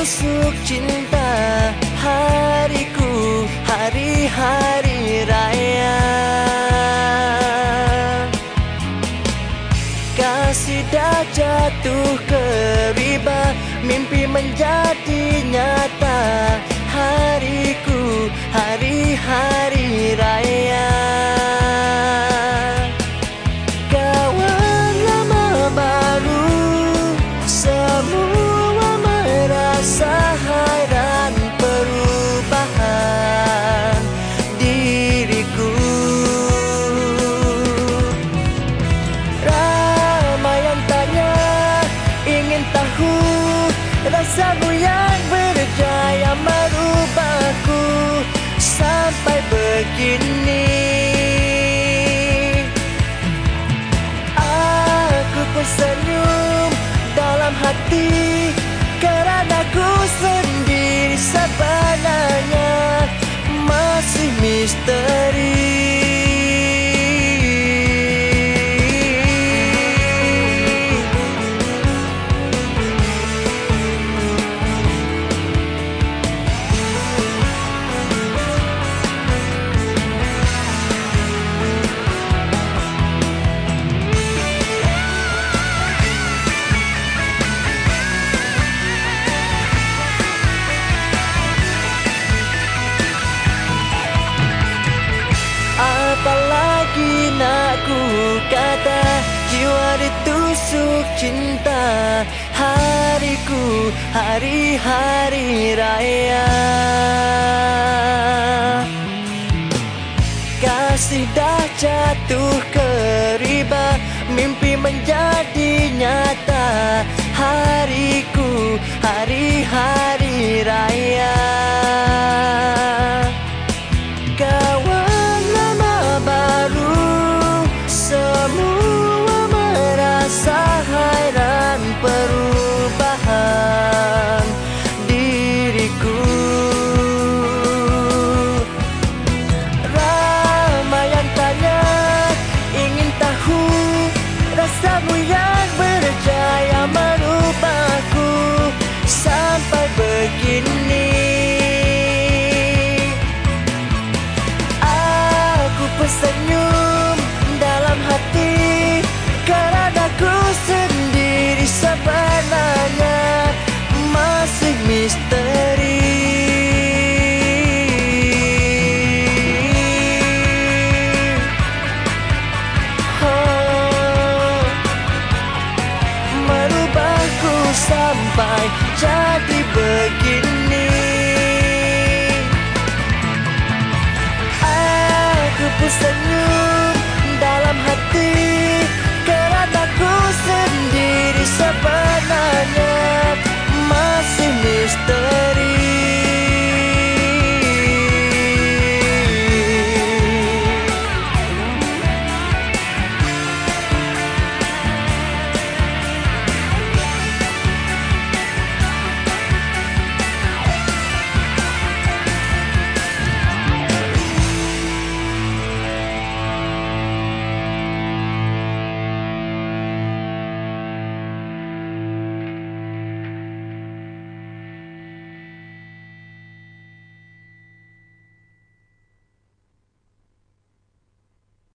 tusuk cinta, hariku, hari-hari raya. Kasih dah jatuh ke riba, mimpi menjadi nyata, hariku, hari-hari raya. Kawan lama baru, semua merasa hairan perubahan diriku. Ramai yang tanya, ingin tahu rasamu yang berjaya merubahku sampai begini. Aku pun senyum dalam hati, karena ku sendiri sebenarnya masih misteri. Apalagi nak ku kata, jiwa ditusuk cinta, hariku, hari-hari raya. Kasih dah jatuh ke riba, mimpi menjadi nyata, hariku, hari-hari raya. Kawan lama baru, semua merasa hairan perubahan diriku. Ramai yang tanya, ingin tahu rasamu yang berjaya merubahku sampai begini. Senyum dalam hati, karena ku sendiri sebenarnya masih misteri. Oh, merubahku sampai jadi begini. Aku pun